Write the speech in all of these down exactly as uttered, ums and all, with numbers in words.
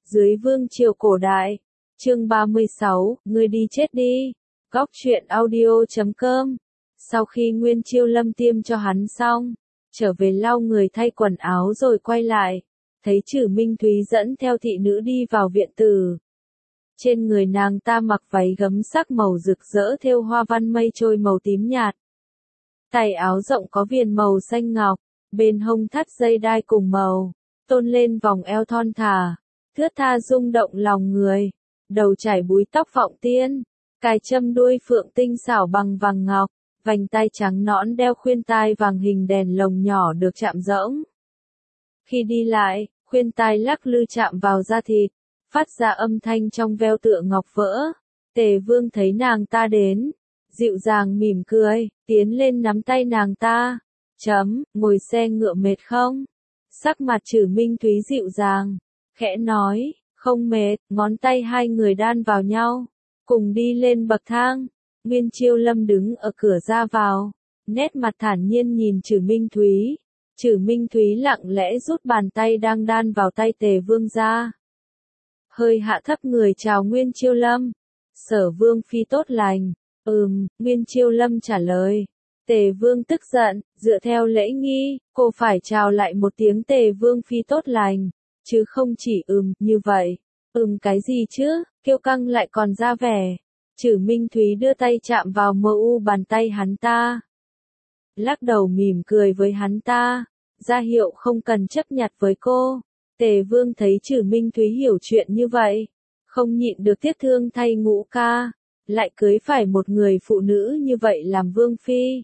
Dưới vương triều cổ đại. Chương ba mươi sáu, ngươi đi chết đi. Góc truyện audio chấm com. Sau khi Nguyên Chiêu Lâm tiêm cho hắn xong, trở về lau người thay quần áo rồi quay lại, thấy Trử Minh Thúy dẫn theo thị nữ đi vào viện tử. Trên người nàng ta mặc váy gấm sắc màu rực rỡ thêu hoa văn mây trôi màu tím nhạt. Tay áo rộng có viền màu xanh ngọc, bên hông thắt dây đai cùng màu, tôn lên vòng eo thon thả, thướt tha rung động lòng người. Đầu trải búi tóc vọng tiên, cài châm đuôi phượng tinh xảo bằng vàng ngọc, vành tai trắng nõn đeo khuyên tai vàng hình đèn lồng nhỏ được chạm rỗng. Khi đi lại, khuyên tai lắc lư chạm vào da thịt, phát ra âm thanh trong veo tựa ngọc vỡ. Tề Vương thấy nàng ta đến, dịu dàng mỉm cười, tiến lên nắm tay nàng ta. Chấm, ngồi xe ngựa mệt không? Sắc mặt Trử Minh Thúy dịu dàng, khẽ nói, không mệt. Ngón tay hai người đan vào nhau, cùng đi lên bậc thang. Nguyên Chiêu Lâm đứng ở cửa ra vào, nét mặt thản nhiên nhìn Trử Minh Thúy. Trử Minh Thúy lặng lẽ rút bàn tay đang đan vào tay Tề Vương ra, hơi hạ thấp người chào Nguyên Chiêu Lâm. Sở Vương phi tốt lành. Ừm, Nguyên Chiêu Lâm trả lời. Tề Vương tức giận, dựa theo lễ nghi, cô phải chào lại một tiếng Tề Vương phi tốt lành, chứ không chỉ ừm như vậy. Ừm cái gì chứ, kiêu căng lại còn ra vẻ. Trử Minh Thúy đưa tay chạm vào mờ u bàn tay hắn ta, lắc đầu mỉm cười với hắn ta, ra hiệu không cần chấp nhặt với cô. Tề Vương thấy Trử Minh Thúy hiểu chuyện như vậy, không nhịn được tiếc thương thay Ngũ ca, lại cưới phải một người phụ nữ như vậy làm vương phi.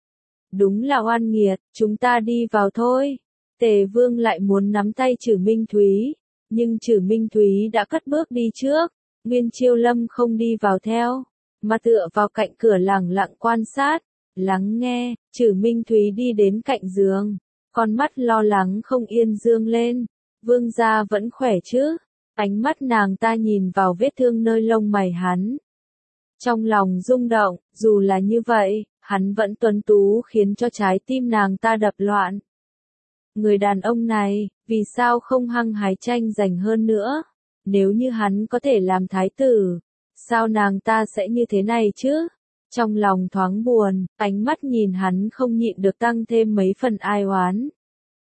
Đúng là oan nghiệt, chúng ta đi vào thôi. Tề Vương lại muốn nắm tay Trử Minh Thúy, nhưng Trử Minh Thúy đã cất bước đi trước. Nguyên Chiêu Lâm không đi vào theo, mà tựa vào cạnh cửa lẳng lặng quan sát, lắng nghe. Trử Minh Thúy đi đến cạnh giường, con mắt lo lắng không yên dương lên. Vương gia vẫn khỏe chứ? Ánh mắt nàng ta nhìn vào vết thương nơi lông mày hắn, trong lòng rung động. Dù là như vậy, hắn vẫn tuấn tú khiến cho trái tim nàng ta đập loạn. Người đàn ông này, vì sao không hăng hái tranh giành hơn nữa? Nếu như hắn có thể làm thái tử, sao nàng ta sẽ như thế này chứ? Trong lòng thoáng buồn, ánh mắt nhìn hắn không nhịn được tăng thêm mấy phần ai oán.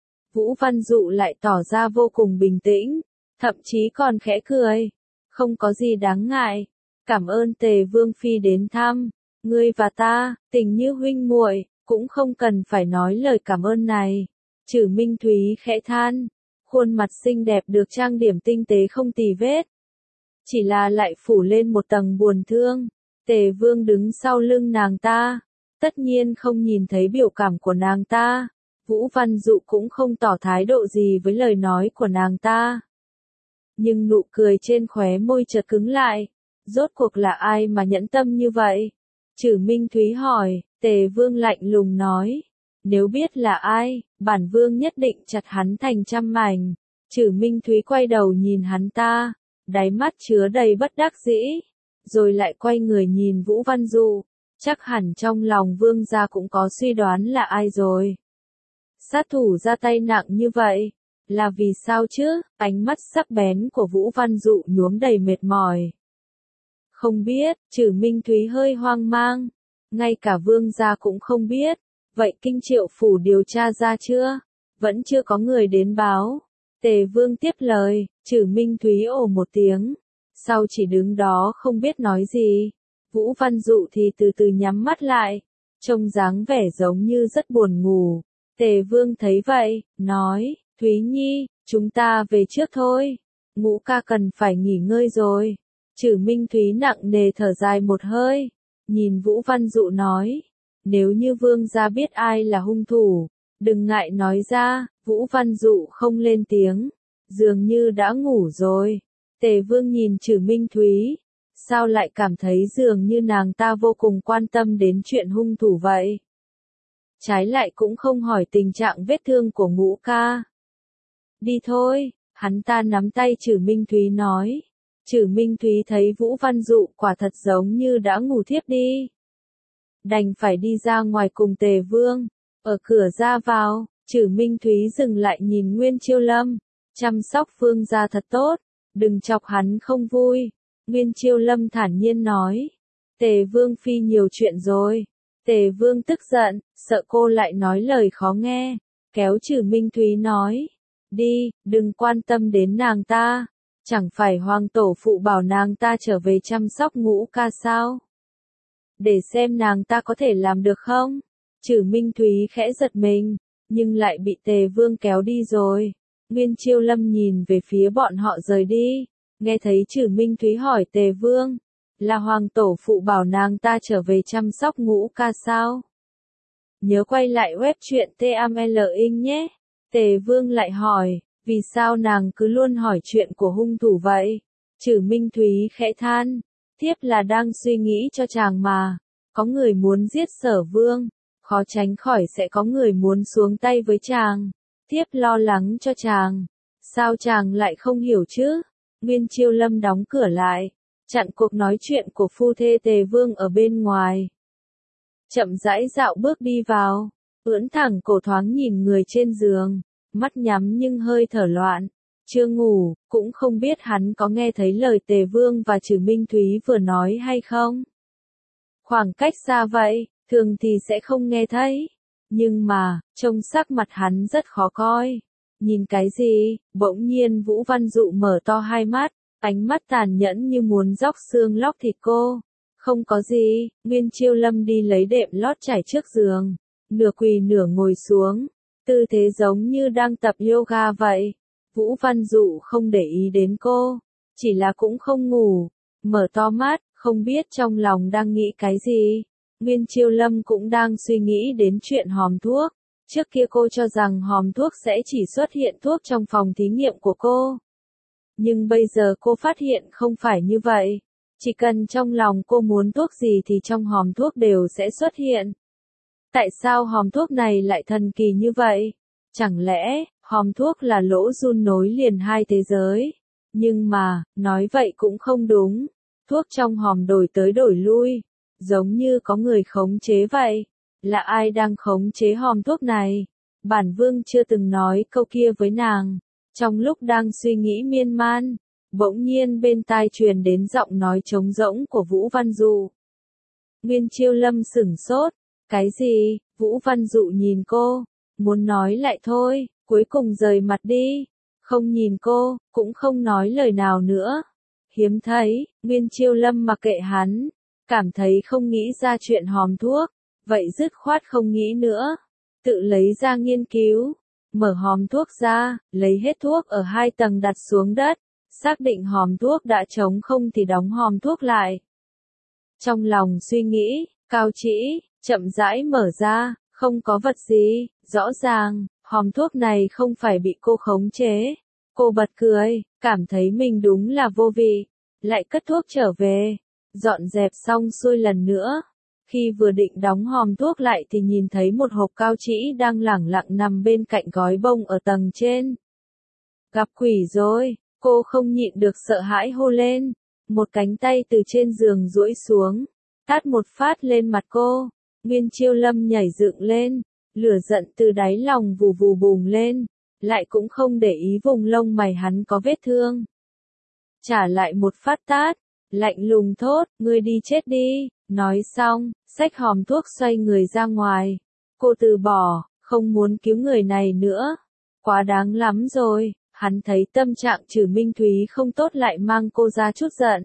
Vũ Văn Dụ lại tỏ ra vô cùng bình tĩnh, thậm chí còn khẽ cười. Không có gì đáng ngại. Cảm ơn Tề Vương phi đến thăm. Ngươi và ta, tình như huynh muội, cũng không cần phải nói lời cảm ơn này. Trử Minh Thúy khẽ than, khuôn mặt xinh đẹp được trang điểm tinh tế không tì vết, chỉ là lại phủ lên một tầng buồn thương. Tề Vương đứng sau lưng nàng ta, tất nhiên không nhìn thấy biểu cảm của nàng ta. Vũ Văn Dụ cũng không tỏ thái độ gì với lời nói của nàng ta, nhưng nụ cười trên khóe môi chợt cứng lại. Rốt cuộc là ai mà nhẫn tâm như vậy? Trử Minh Thúy hỏi. Tề Vương lạnh lùng nói, nếu biết là ai, bản vương nhất định chặt hắn thành trăm mảnh. Trử Minh Thúy quay đầu nhìn hắn ta, đáy mắt chứa đầy bất đắc dĩ, rồi lại quay người nhìn Vũ Văn Dụ. Chắc hẳn trong lòng vương gia cũng có suy đoán là ai rồi. Sát thủ ra tay nặng như vậy, là vì sao chứ? Ánh mắt sắc bén của Vũ Văn Dụ nhuốm đầy mệt mỏi. Không biết. Trử Minh Thúy hơi hoang mang. Ngay cả vương gia cũng không biết. Vậy Kinh Triệu phủ điều tra ra chưa? Vẫn chưa có người đến báo. Tề Vương tiếp lời. Trử Minh Thúy ồ một tiếng, sau chỉ đứng đó không biết nói gì. Vũ Văn Dụ thì từ từ nhắm mắt lại, trông dáng vẻ giống như rất buồn ngủ. Tề Vương thấy vậy, nói, Thúy Nhi, chúng ta về trước thôi. Ngũ ca cần phải nghỉ ngơi rồi. Trử Minh Thúy nặng nề thở dài một hơi, nhìn Vũ Văn Dụ nói, nếu như vương gia biết ai là hung thủ, đừng ngại nói ra. Vũ Văn Dụ không lên tiếng, dường như đã ngủ rồi. Tề Vương nhìn Trử Minh Thúy, sao lại cảm thấy dường như nàng ta vô cùng quan tâm đến chuyện hung thủ vậy? Trái lại cũng không hỏi tình trạng vết thương của Ngũ ca. Đi thôi, hắn ta nắm tay Trử Minh Thúy nói. Trử Minh Thúy thấy Vũ Văn Dụ quả thật giống như đã ngủ thiếp đi, đành phải đi ra ngoài cùng Tề Vương. Ở cửa ra vào, Trử Minh Thúy dừng lại nhìn Nguyên Chiêu Lâm, chăm sóc vương gia thật tốt. đừng chọc hắn không vui. Nguyên Chiêu Lâm thản nhiên nói. Tề Vương Phi nhiều chuyện rồi. Tề Vương tức giận, sợ cô lại nói lời khó nghe, kéo Trử Minh Thúy nói. Đi, đừng quan tâm đến nàng ta. Chẳng phải hoàng tổ phụ bảo nàng ta trở về chăm sóc Ngũ ca sao? Để xem nàng ta có thể làm được không? Trử Minh Thúy khẽ giật mình, nhưng lại bị Tề Vương kéo đi rồi. Nguyên Chiêu Lâm nhìn về phía bọn họ rời đi, nghe thấy Trử Minh Thúy hỏi Tề Vương, là hoàng tổ phụ bảo nàng ta trở về chăm sóc Ngũ ca sao? Nhớ quay lại web truyện T M L ing nhé. Tề Vương lại hỏi, vì sao nàng cứ luôn hỏi chuyện của hung thủ vậy? Trử Minh Thúy khẽ than, thiếp là đang suy nghĩ cho chàng mà, có người muốn giết Sở Vương, khó tránh khỏi sẽ có người muốn xuống tay với chàng, thiếp lo lắng cho chàng, sao chàng lại không hiểu chứ? Nguyên Chiêu Lâm đóng cửa lại, chặn cuộc nói chuyện của phu thê Tề Vương ở bên ngoài. Chậm rãi dạo bước đi vào, ưỡn thẳng cổ thoáng nhìn người trên giường, mắt nhắm nhưng hơi thở loạn, chưa ngủ, cũng không biết hắn có nghe thấy lời Tề Vương và Trử Minh Thúy vừa nói hay không. Khoảng cách xa vậy, thường thì sẽ không nghe thấy, nhưng mà, trông sắc mặt hắn rất khó coi. Nhìn cái gì? Bỗng nhiên Vũ Văn Dụ mở to hai mắt, ánh mắt tàn nhẫn như muốn róc xương lóc thịt cô. Không có gì, Nguyên Chiêu Lâm đi lấy đệm lót trải trước giường, nửa quỳ nửa ngồi xuống, tư thế giống như đang tập yoga vậy. Vũ Văn Dụ không để ý đến cô, chỉ là cũng không ngủ, mở to mắt, không biết trong lòng đang nghĩ cái gì. Nguyên Chiêu Lâm cũng đang suy nghĩ đến chuyện hòm thuốc, trước kia cô cho rằng hòm thuốc sẽ chỉ xuất hiện thuốc trong phòng thí nghiệm của cô. Nhưng bây giờ cô phát hiện không phải như vậy. Chỉ cần trong lòng cô muốn thuốc gì thì trong hòm thuốc đều sẽ xuất hiện. Tại sao hòm thuốc này lại thần kỳ như vậy? Chẳng lẽ, hòm thuốc là lỗ giun nối liền hai thế giới? Nhưng mà, nói vậy cũng không đúng. Thuốc trong hòm đổi tới đổi lui, giống như có người khống chế vậy. Là ai đang khống chế hòm thuốc này? Bản Vương chưa từng nói câu kia với nàng. Trong lúc đang suy nghĩ miên man, bỗng nhiên bên tai truyền đến giọng nói trống rỗng của Vũ Văn Dụ. Nguyên Chiêu Lâm sửng sốt. Cái gì? Vũ Văn Dụ nhìn cô, muốn nói lại thôi, cuối cùng rời mặt đi. Không nhìn cô, cũng không nói lời nào nữa. Hiếm thấy, Nguyên Chiêu Lâm mặc kệ hắn, cảm thấy không nghĩ ra chuyện hòm thuốc, vậy dứt khoát không nghĩ nữa. Tự lấy ra nghiên cứu, mở hòm thuốc ra, lấy hết thuốc ở hai tầng đặt xuống đất. Xác định hòm thuốc đã trống không thì đóng hòm thuốc lại. Trong lòng suy nghĩ, Cao Trĩ chậm rãi mở ra, không có vật gì, rõ ràng, hòm thuốc này không phải bị cô khống chế. Cô bật cười, cảm thấy mình đúng là vô vị, lại cất thuốc trở về, dọn dẹp xong xuôi lần nữa. Khi vừa định đóng hòm thuốc lại thì nhìn thấy một hộp Cao Trĩ đang lẳng lặng nằm bên cạnh gói bông ở tầng trên. Gặp quỷ rồi. Cô không nhịn được sợ hãi hô lên, một cánh tay từ trên giường duỗi xuống, tát một phát lên mặt cô. Nguyên Chiêu Lâm nhảy dựng lên, lửa giận từ đáy lòng vù vù bùng lên, lại cũng không để ý vùng lông mày hắn có vết thương. Trả lại một phát tát, lạnh lùng thốt, ngươi đi chết đi. Nói xong, xách hòm thuốc xoay người ra ngoài. Cô từ bỏ, không muốn cứu người này nữa. Quá đáng lắm rồi. Hắn thấy tâm trạng Trử Minh Thúy không tốt lại mang cô ra chút giận.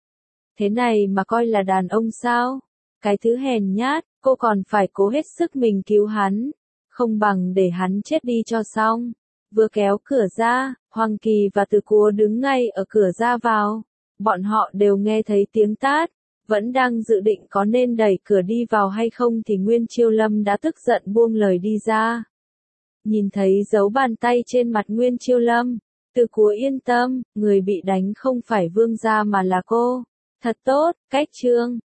Thế này mà coi là đàn ông sao? Cái thứ hèn nhát, cô còn phải cố hết sức mình cứu hắn. Không bằng để hắn chết đi cho xong. Vừa kéo cửa ra, Hoàng Kỳ và Từ Cúa đứng ngay ở cửa ra vào. Bọn họ đều nghe thấy tiếng tát. Vẫn đang dự định có nên đẩy cửa đi vào hay không thì Nguyên Chiêu Lâm đã tức giận buông lời đi ra. Nhìn thấy dấu bàn tay trên mặt Nguyên Chiêu Lâm, Từ Cúa yên tâm, người bị đánh không phải Vương gia mà là cô. Thật tốt, cách trương.